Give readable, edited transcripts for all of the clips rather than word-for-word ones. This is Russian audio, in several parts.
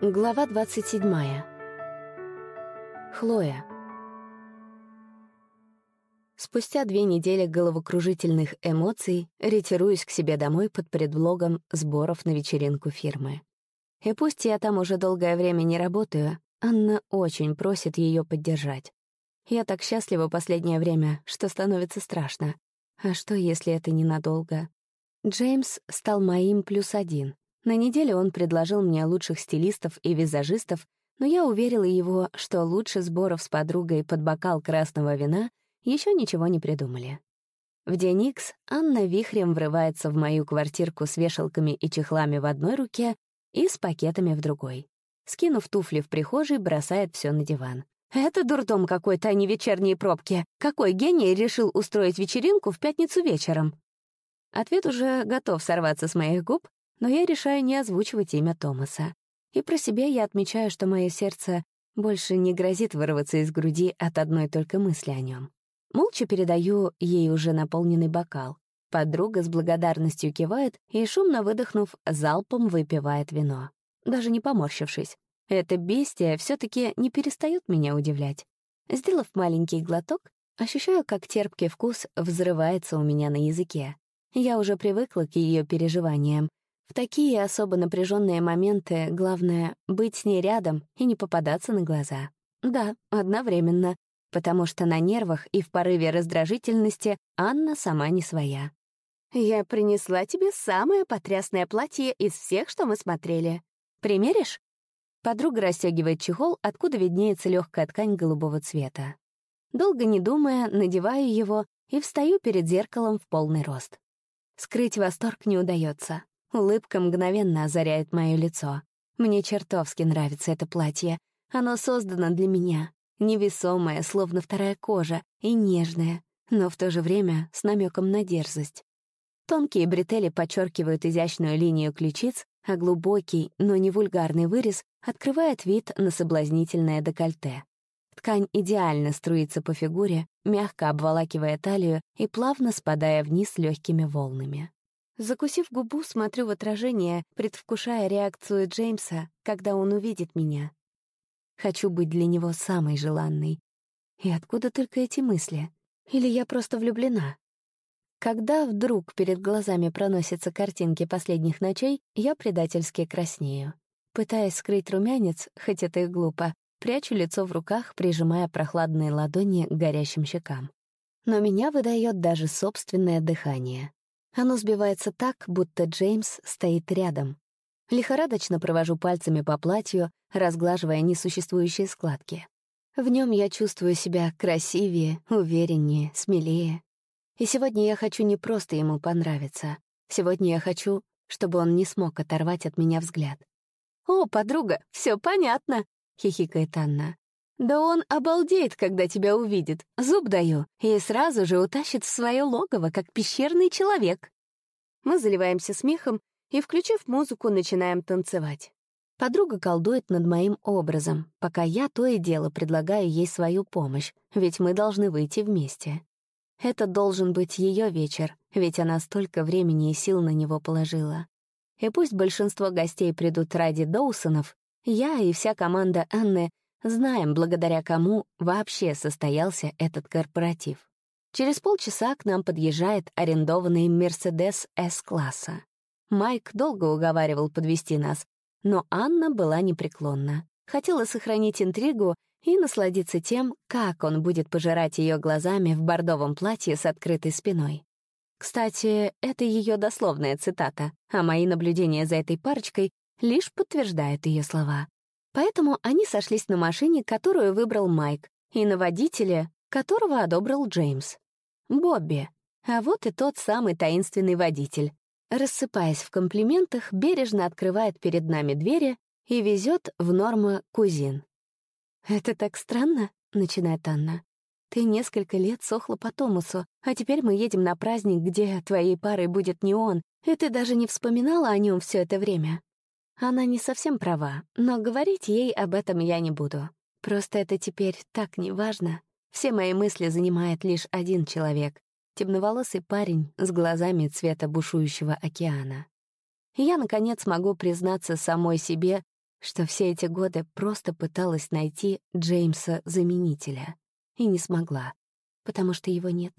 Глава 27. Хлоя. Спустя 2 недели головокружительных эмоций ретируюсь к себе домой под предлогом сборов на вечеринку фирмы. И пусть я там уже долгое время не работаю, Анна очень просит ее поддержать. Я так счастлива последнее время, что становится страшно. А что, если это ненадолго? Джеймс стал моим +1. На неделе он предложил мне лучших стилистов и визажистов, но я уверила его, что лучше сборов с подругой под бокал красного вина еще ничего не придумали. В день Икс Анна вихрем врывается в мою квартирку с вешалками и чехлами в одной руке и с пакетами в другой. Скинув туфли в прихожей, бросает все на диван. «Это дурдом какой-то, а не вечерние пробки. Какой гений решил устроить вечеринку в пятницу вечером?» Ответ уже готов сорваться с моих губ, но я решаю не озвучивать имя Томаса. И про себя я отмечаю, что мое сердце больше не грозит вырваться из груди от одной только мысли о нем. Молча передаю ей уже наполненный бокал. Подруга с благодарностью кивает и, шумно выдохнув, залпом выпивает вино, даже не поморщившись. Это бестия все-таки не перестает меня удивлять. Сделав маленький глоток, ощущаю, как терпкий вкус взрывается у меня на языке. Я уже привыкла к ее переживаниям. В такие особо напряженные моменты главное — быть с ней рядом и не попадаться на глаза. Да, одновременно, потому что на нервах и в порыве раздражительности Анна сама не своя. «Я принесла тебе самое потрясное платье из всех, что мы смотрели. Примеришь?» Подруга расстегивает чехол, откуда виднеется легкая ткань голубого цвета. Долго не думая, надеваю его и встаю перед зеркалом в полный рост. Скрыть восторг не удается. Улыбка мгновенно озаряет мое лицо. Мне чертовски нравится это платье. Оно создано для меня. Невесомое, словно вторая кожа, и нежное, но в то же время с намеком на дерзость. Тонкие бретели подчеркивают изящную линию ключиц, а глубокий, но не вульгарный вырез открывает вид на соблазнительное декольте. Ткань идеально струится по фигуре, мягко обволакивая талию и плавно спадая вниз легкими волнами. Закусив губу, смотрю в отражение, предвкушая реакцию Джеймса, когда он увидит меня. Хочу быть для него самой желанной. И откуда только эти мысли? Или я просто влюблена? Когда вдруг перед глазами проносятся картинки последних ночей, я предательски краснею. Пытаясь скрыть румянец, хоть это и глупо, прячу лицо в руках, прижимая прохладные ладони к горящим щекам. Но меня выдает даже собственное дыхание. Оно сбивается так, будто Джеймс стоит рядом. Лихорадочно провожу пальцами по платью, разглаживая несуществующие складки. В нем я чувствую себя красивее, увереннее, смелее. И сегодня я хочу не просто ему понравиться. Сегодня я хочу, чтобы он не смог оторвать от меня взгляд. «О, подруга, все понятно», — хихикает Анна. «Да он обалдеет, когда тебя увидит, зуб даю, и сразу же утащит в свое логово, как пещерный человек». Мы заливаемся смехом и, включив музыку, начинаем танцевать. Подруга колдует над моим образом, пока я то и дело предлагаю ей свою помощь, ведь мы должны выйти вместе. Это должен быть ее вечер, ведь она столько времени и сил на него положила. И пусть большинство гостей придут ради Доусонов, я и вся команда Анны знаем, благодаря кому вообще состоялся этот корпоратив. Через полчаса к нам подъезжает арендованный «Мерседес С-класса». Майк долго уговаривал подвезти нас, но Анна была непреклонна. Хотела сохранить интригу и насладиться тем, как он будет пожирать ее глазами в бордовом платье с открытой спиной. Кстати, это ее дословная цитата, а мои наблюдения за этой парочкой лишь подтверждают ее слова. Поэтому они сошлись на машине, которую выбрал Майк, и на водителе, которого одобрил Джеймс. Бобби. А вот и тот самый таинственный водитель. Рассыпаясь в комплиментах, бережно открывает перед нами двери и везет в Норма-Кузин. «Это так странно», — начинает Анна. «Ты несколько лет сохла по Томасу, а теперь мы едем на праздник, где твоей парой будет не он, и ты даже не вспоминала о нем все это время». Она не совсем права, но говорить ей об этом я не буду. Просто это теперь так неважно. Все мои мысли занимает лишь один человек — темноволосый парень с глазами цвета бушующего океана. И я, наконец, могу признаться самой себе, что все эти годы просто пыталась найти Джеймса-заменителя. И не смогла, потому что его нет.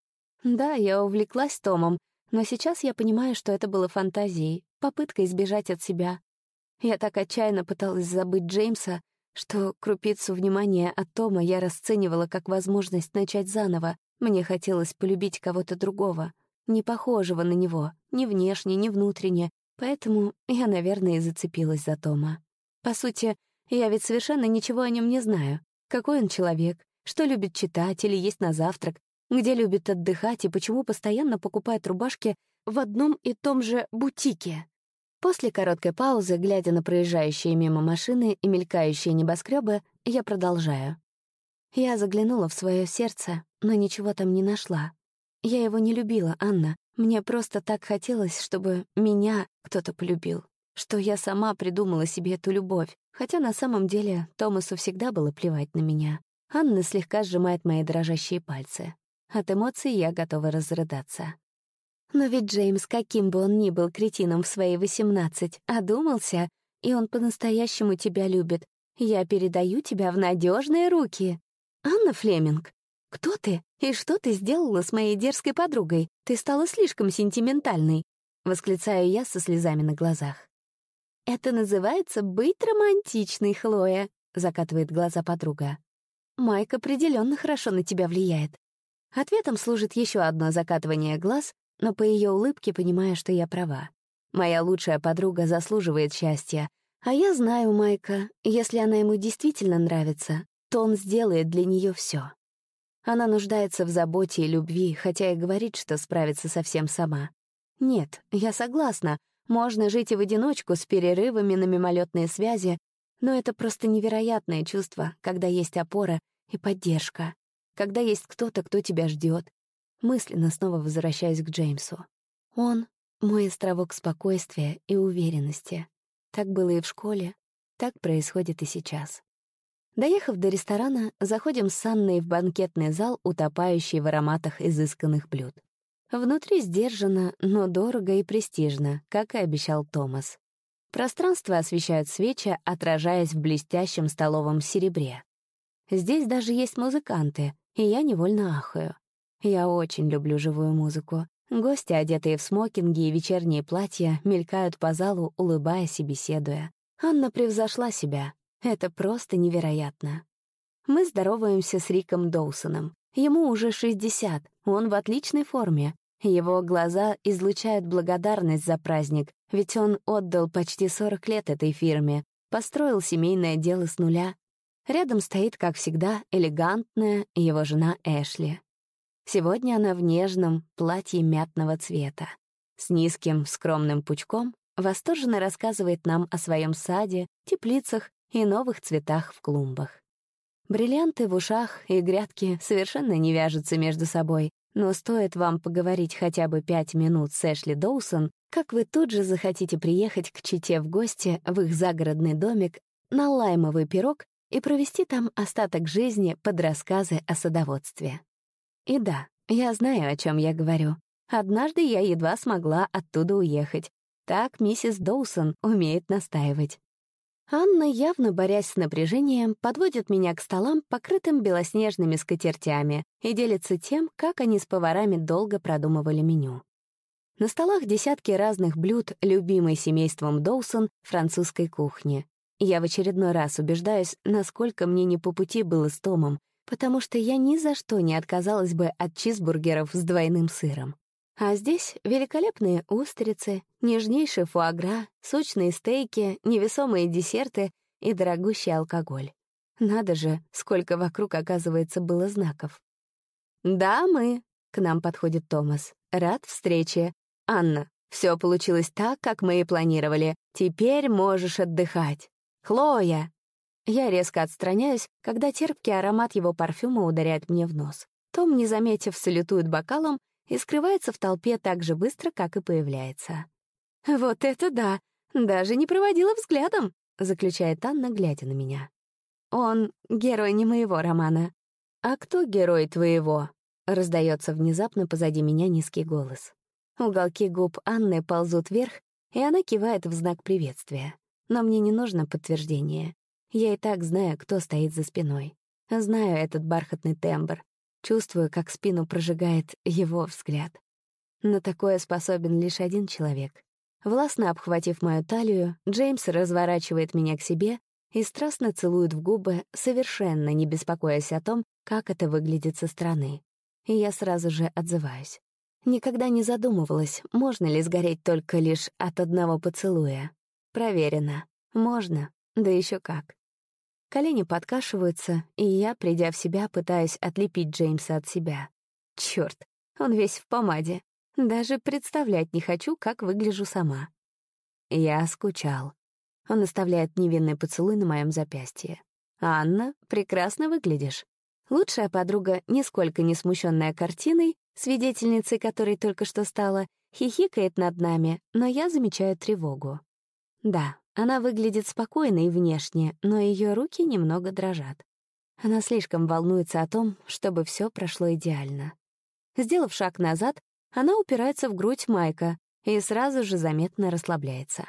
Да, я увлеклась Томом, но сейчас я понимаю, что это было фантазией, попыткой избежать от себя. Я так отчаянно пыталась забыть Джеймса, что крупицу внимания от Тома я расценивала как возможность начать заново. Мне хотелось полюбить кого-то другого, не похожего на него, ни внешне, ни внутренне, поэтому я, наверное, и зацепилась за Тома. По сути, я ведь совершенно ничего о нем не знаю. Какой он человек, что любит читать или есть на завтрак, где любит отдыхать и почему постоянно покупает рубашки в одном и том же бутике. После короткой паузы, глядя на проезжающие мимо машины и мелькающие небоскребы, я продолжаю. Я заглянула в свое сердце, но ничего там не нашла. Я его не любила, Анна. Мне просто так хотелось, чтобы меня кто-то полюбил, что я сама придумала себе эту любовь, хотя на самом деле Томасу всегда было плевать на меня. Анна слегка сжимает мои дрожащие пальцы. От эмоций я готова разрыдаться. Но ведь Джеймс, каким бы он ни был кретином в свои 18, одумался, и он по-настоящему тебя любит. Я передаю тебя в надежные руки. Анна Флеминг, кто ты и что ты сделала с моей дерзкой подругой? Ты стала слишком сентиментальной, восклицаю я со слезами на глазах. Это называется быть романтичной, Хлоя, закатывает глаза подруга. Майк определенно хорошо на тебя влияет. Ответом служит еще одно закатывание глаз, но по ее улыбке понимаю, что я права. Моя лучшая подруга заслуживает счастья, а я знаю Майка, если она ему действительно нравится, то он сделает для нее все. Она нуждается в заботе и любви, хотя и говорит, что справится совсем сама. Нет, я согласна, можно жить и в одиночку с перерывами на мимолетные связи, но это просто невероятное чувство, когда есть опора и поддержка, когда есть кто-то, кто тебя ждет. Мысленно снова возвращаюсь к Джеймсу. Он — мой островок спокойствия и уверенности. Так было и в школе, так происходит и сейчас. Доехав до ресторана, заходим с Анной в банкетный зал, утопающий в ароматах изысканных блюд. Внутри сдержанно, но дорого и престижно, как и обещал Томас. Пространство освещают свечи, отражаясь в блестящем столовом серебре. Здесь даже есть музыканты, и я невольно ахаю. Я очень люблю живую музыку. Гости, одетые в смокинги и вечерние платья, мелькают по залу, улыбаясь и беседуя. Анна превзошла себя. Это просто невероятно. Мы здороваемся с Риком Доусоном. Ему уже 60, он в отличной форме. Его глаза излучают благодарность за праздник, ведь он отдал почти 40 лет этой фирме, построил семейное дело с нуля. Рядом стоит, как всегда, элегантная его жена Эшли. Сегодня она в нежном платье мятного цвета. С низким, скромным пучком восторженно рассказывает нам о своем саде, теплицах и новых цветах в клумбах. Бриллианты в ушах и грядки совершенно не вяжутся между собой, но стоит вам поговорить хотя бы 5 минут с Эшли Доусон, как вы тут же захотите приехать к чете в гости в их загородный домик на лаймовый пирог и провести там остаток жизни под рассказы о садоводстве. И да, я знаю, о чем я говорю. Однажды я едва смогла оттуда уехать. Так миссис Доусон умеет настаивать. Анна, явно борясь с напряжением, подводит меня к столам, покрытым белоснежными скатертями, и делится тем, как они с поварами долго продумывали меню. На столах десятки разных блюд, любимой семейством Доусон французской кухни. Я в очередной раз убеждаюсь, насколько мне не по пути было с Томом, потому что я ни за что не отказалась бы от чизбургеров с двойным сыром. А здесь великолепные устрицы, нежнейший фуагра, сочные стейки, невесомые десерты и дорогущий алкоголь. Надо же, сколько вокруг, оказывается, было знаков. «Дамы!» — к нам подходит Томас. «Рад встрече. Анна, все получилось так, как мы и планировали. Теперь можешь отдыхать. Хлоя!» Я резко отстраняюсь, когда терпкий аромат его парфюма ударяет мне в нос. Том, не заметив, салютует бокалом и скрывается в толпе так же быстро, как и появляется. «Вот это да! Даже не проводила взглядом!» — заключает Анна, глядя на меня. «Он — герой не моего романа». «А кто герой твоего?» — раздается внезапно позади меня низкий голос. Уголки губ Анны ползут вверх, и она кивает в знак приветствия. Но мне не нужно подтверждение. Я и так знаю, кто стоит за спиной. Знаю этот бархатный тембр. Чувствую, как спину прожигает его взгляд. На такое способен лишь один человек. Властно обхватив мою талию, Джеймс разворачивает меня к себе и страстно целует в губы, совершенно не беспокоясь о том, как это выглядит со стороны. И я сразу же отзываюсь. Никогда не задумывалась, можно ли сгореть только лишь от одного поцелуя. Проверено. Можно, да еще как. Колени подкашиваются, и я, придя в себя, пытаюсь отлепить Джеймса от себя. Чёрт, он весь в помаде. Даже представлять не хочу, как выгляжу сама. Я скучал. Он оставляет невинный поцелуй на моем запястье. «Анна, прекрасно выглядишь». Лучшая подруга, нисколько не смущенная картиной, свидетельницей которой только что стала, хихикает над нами, но я замечаю тревогу. Да, она выглядит спокойной внешне, но ее руки немного дрожат. Она слишком волнуется о том, чтобы все прошло идеально. Сделав шаг назад, она упирается в грудь Майка и сразу же заметно расслабляется.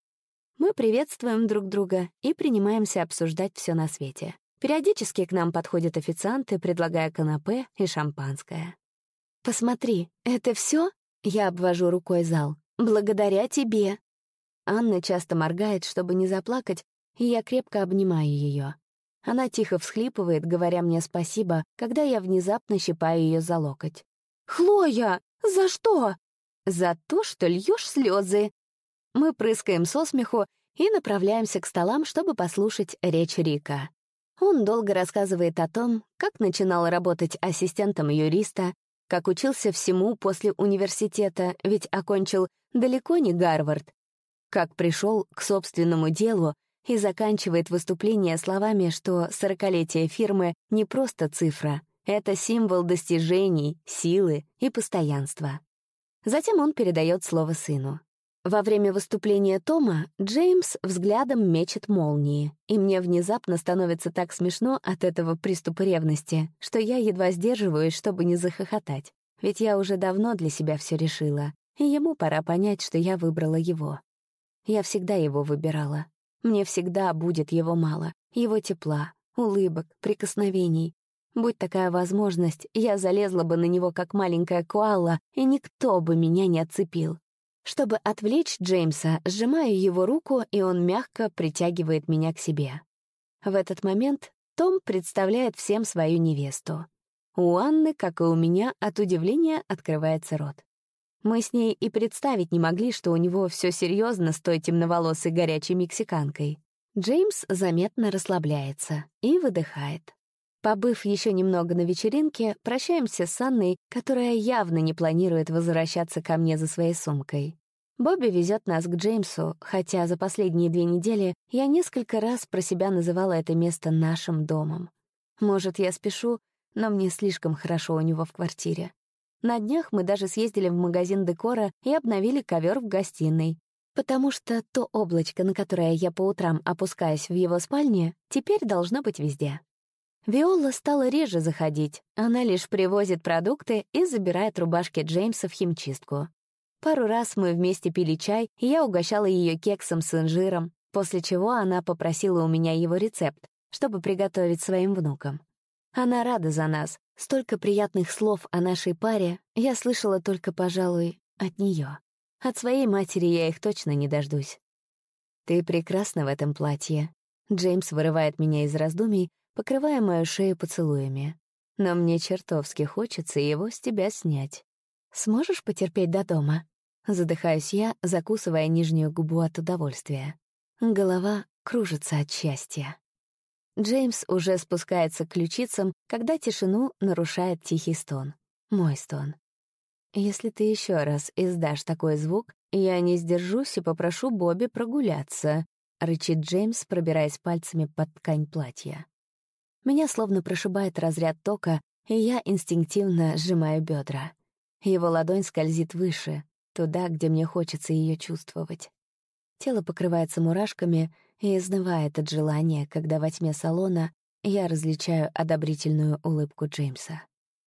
Мы приветствуем друг друга и принимаемся обсуждать все на свете. Периодически к нам подходят официанты, предлагая канапе и шампанское. «Посмотри, это все? Я обвожу рукой зал. «Благодаря тебе!» Анна часто моргает, чтобы не заплакать, и я крепко обнимаю ее. Она тихо всхлипывает, говоря мне спасибо, когда я внезапно щипаю ее за локоть. «Хлоя, за что?» «За то, что льешь слезы!» Мы прыскаем со смеху и направляемся к столам, чтобы послушать речь Рика. Он долго рассказывает о том, как начинал работать ассистентом юриста, как учился всему после университета, ведь окончил далеко не Гарвард, как пришел к собственному делу и заканчивает выступление словами, что 40-летие фирмы не просто цифра, это символ достижений, силы и постоянства. Затем он передает слово сыну. Во время выступления Тома Джеймс взглядом мечет молнии, и мне внезапно становится так смешно от этого приступа ревности, что я едва сдерживаюсь, чтобы не захохотать. Ведь я уже давно для себя все решила, и ему пора понять, что я выбрала его. Я всегда его выбирала. Мне всегда будет его мало, его тепла, улыбок, прикосновений. Будь такая возможность, я залезла бы на него, как маленькая коала, и никто бы меня не отцепил. Чтобы отвлечь Джеймса, сжимаю его руку, и он мягко притягивает меня к себе. В этот момент Том представляет всем свою невесту. У Анны, как и у меня, от удивления открывается рот. Мы с ней и представить не могли, что у него все серьезно с той темноволосой горячей мексиканкой. Джеймс заметно расслабляется и выдыхает. Побыв еще немного на вечеринке, прощаемся с Анной, которая явно не планирует возвращаться ко мне за своей сумкой. Бобби везет нас к Джеймсу, хотя за последние 2 недели я несколько раз про себя называла это место нашим домом. Может, я спешу, но мне слишком хорошо у него в квартире. На днях мы даже съездили в магазин декора и обновили ковер в гостиной, потому что то облачко, на которое я по утрам опускаюсь в его спальне, теперь должно быть везде. Виола стала реже заходить, она лишь привозит продукты и забирает рубашки Джеймса в химчистку. Пару раз мы вместе пили чай, и я угощала ее кексом с инжиром, после чего она попросила у меня его рецепт, чтобы приготовить своим внукам. Она рада за нас. Столько приятных слов о нашей паре я слышала только, пожалуй, от нее. От своей матери я их точно не дождусь. «Ты прекрасна в этом платье». Джеймс вырывает меня из раздумий, покрывая мою шею поцелуями. «Но мне чертовски хочется его с тебя снять. Сможешь потерпеть до дома?» Задыхаюсь я, закусывая нижнюю губу от удовольствия. Голова кружится от счастья. Джеймс уже спускается к ключицам, когда тишину нарушает тихий стон. Мой стон. «Если ты еще раз издашь такой звук, я не сдержусь и попрошу Бобби прогуляться», — рычит Джеймс, пробираясь пальцами под ткань платья. Меня словно прошибает разряд тока, и я инстинктивно сжимаю бедра. Его ладонь скользит выше, туда, где мне хочется ее чувствовать. Тело покрывается мурашками и изнывает от желания, когда во тьме салона я различаю одобрительную улыбку Джеймса.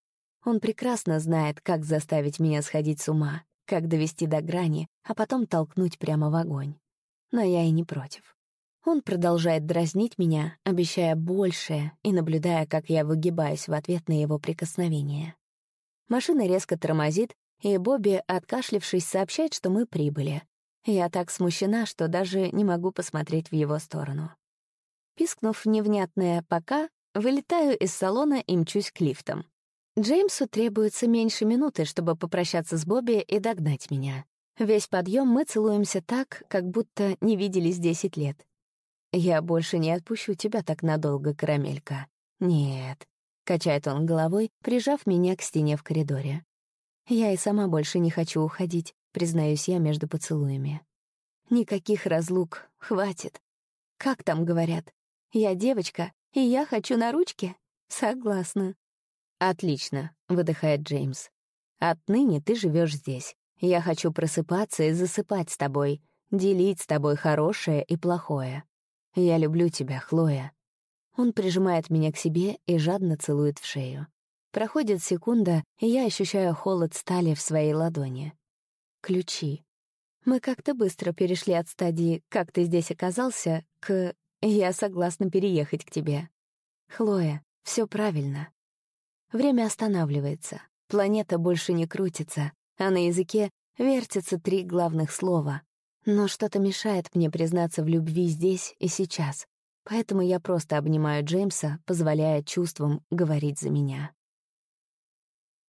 Он прекрасно знает, как заставить меня сходить с ума, как довести до грани, а потом толкнуть прямо в огонь. Но я и не против. Он продолжает дразнить меня, обещая большее, и наблюдая, как я выгибаюсь в ответ на его прикосновение. Машина резко тормозит, и Бобби, откашлившись, сообщает, что мы прибыли. Я так смущена, что даже не могу посмотреть в его сторону. Пискнув невнятное «пока», вылетаю из салона и мчусь к лифтам. Джеймсу требуется меньше минуты, чтобы попрощаться с Бобби и догнать меня. Весь подъем мы целуемся так, как будто не виделись 10 лет. «Я больше не отпущу тебя так надолго, карамелька. Нет», — качает он головой, прижав меня к стене в коридоре. «Я и сама больше не хочу уходить», — признаюсь я между поцелуями. «Никаких разлук, хватит. Как там говорят? Я девочка, и я хочу на ручке? Согласна». «Отлично», — выдыхает Джеймс. «Отныне ты живешь здесь. Я хочу просыпаться и засыпать с тобой, делить с тобой хорошее и плохое. Я люблю тебя, Хлоя». Он прижимает меня к себе и жадно целует в шею. Проходит секунда, и я ощущаю холод стали в своей ладони. Ключи. Мы как-то быстро перешли от стадии «как ты здесь оказался» к «я согласна переехать к тебе». Хлоя, все правильно. Время останавливается, планета больше не крутится, а на языке вертятся 3 главных слова. Но что-то мешает мне признаться в любви здесь и сейчас, поэтому я просто обнимаю Джеймса, позволяя чувствам говорить за меня.